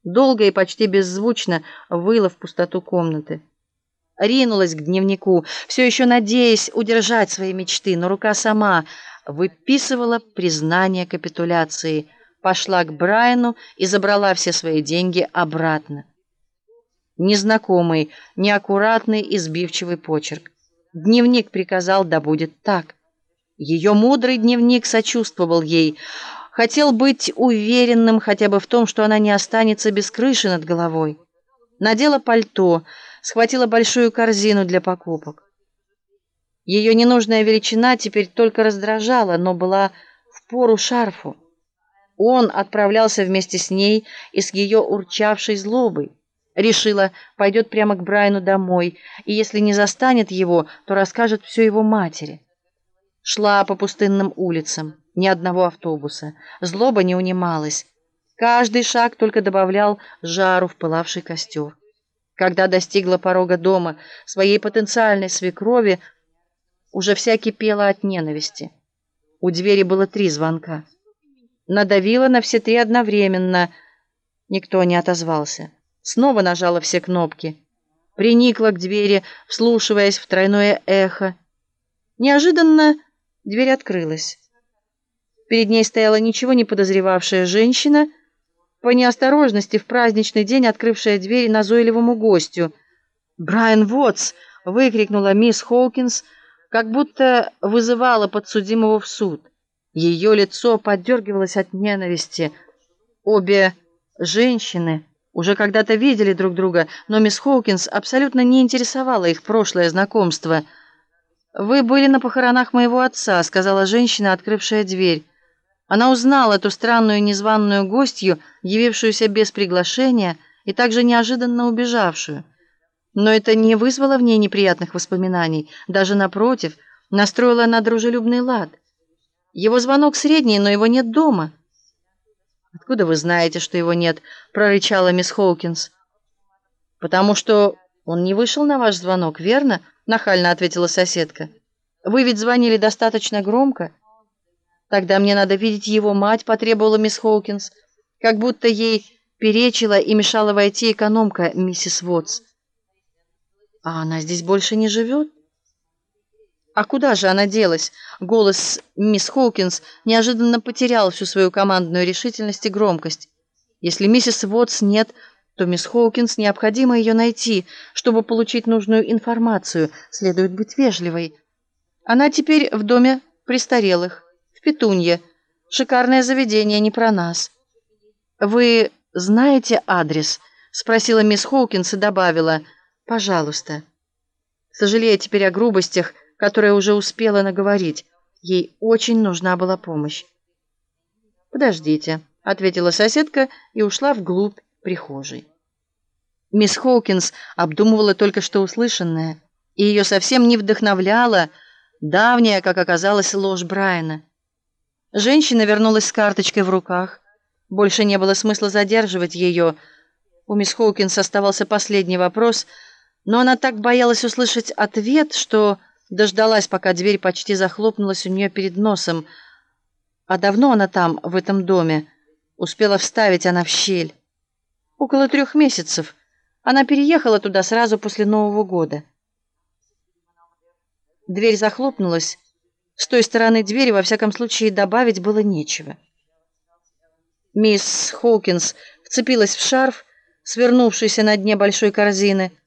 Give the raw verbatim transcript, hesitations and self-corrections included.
долго и почти беззвучно выла в пустоту комнаты. Ринулась к дневнику, все еще надеясь удержать свои мечты, но рука сама выписывала признание капитуляции, пошла к Брайану и забрала все свои деньги обратно. Незнакомый, неаккуратный и сбивчивый почерк. Дневник приказал, да будет так. Ее мудрый дневник сочувствовал ей, хотел быть уверенным хотя бы в том, что она не останется без крыши над головой. Надела пальто, схватила большую корзину для покупок. Ее ненужная величина теперь только раздражала, но была впору шарфу. Он отправлялся вместе с ней и с ее урчавшей злобой. Решила, пойдет прямо к Брайану домой, и если не застанет его, то расскажет все его матери. Шла по пустынным улицам, ни одного автобуса. Злоба не унималась. Каждый шаг только добавлял жару в пылавший костер. Когда достигла порога дома своей потенциальной свекрови, уже вся кипела от ненависти. У двери было три звонка. Надавила на все три одновременно. Никто не отозвался. Снова нажала все кнопки. Приникла к двери, вслушиваясь в тройное эхо. Неожиданно дверь открылась. Перед ней стояла ничего не подозревавшая женщина, по неосторожности в праздничный день открывшая дверь назойливому гостю. «Брайан Вотс!» — выкрикнула мисс Хоукинс, как будто вызывала подсудимого в суд. Ее лицо поддергивалось от ненависти. Обе женщины уже когда-то видели друг друга, но мисс Хоукинс абсолютно не интересовало их прошлое знакомство. «Вы были на похоронах моего отца», — сказала женщина, открывшая дверь. Она узнала эту странную незваную гостью, явившуюся без приглашения и также неожиданно убежавшую. Но это не вызвало в ней неприятных воспоминаний, даже напротив, настроило на дружелюбный лад. Его звонок средний, но его нет дома. «Откуда вы знаете, что его нет?» — прорычала мисс Хоукинс. «Потому что он не вышел на ваш звонок, верно?» — нахально ответила соседка. «Вы ведь звонили достаточно громко». «Тогда мне надо видеть его мать», — потребовала мисс Хоукинс, как будто ей перечила и мешала войти экономка миссис Вотс. «А она здесь больше не живет?» «А куда же она делась?» Голос мисс Хоукинс неожиданно потерял всю свою командную решительность и громкость. Если миссис Вотс нет, то мисс Хоукинс необходимо ее найти, чтобы получить нужную информацию. Следует быть вежливой. Она теперь в доме престарелых, в Петунье. Шикарное заведение, не про нас. «Вы знаете адрес?» — спросила мисс Хоукинс и добавила: «Пожалуйста». Сожалея теперь о грубостях, которая уже успела наговорить. Ей очень нужна была помощь. «Подождите», — ответила соседка и ушла вглубь прихожей. Мисс Хоукинс обдумывала только что услышанное, и ее совсем не вдохновляла давняя, как оказалось, ложь Брайана. Женщина вернулась с карточкой в руках. Больше не было смысла задерживать ее. У мисс Хоукинс оставался последний вопрос, но она так боялась услышать ответ, что дождалась, пока дверь почти захлопнулась у нее перед носом. А давно она там, в этом доме? Успела вставить она в щель. Около трех месяцев. Она переехала туда сразу после Нового года. Дверь захлопнулась. С той стороны двери, во всяком случае, добавить было нечего. Мисс Хоукинс вцепилась в шарф, свернувшийся на дне большой корзины,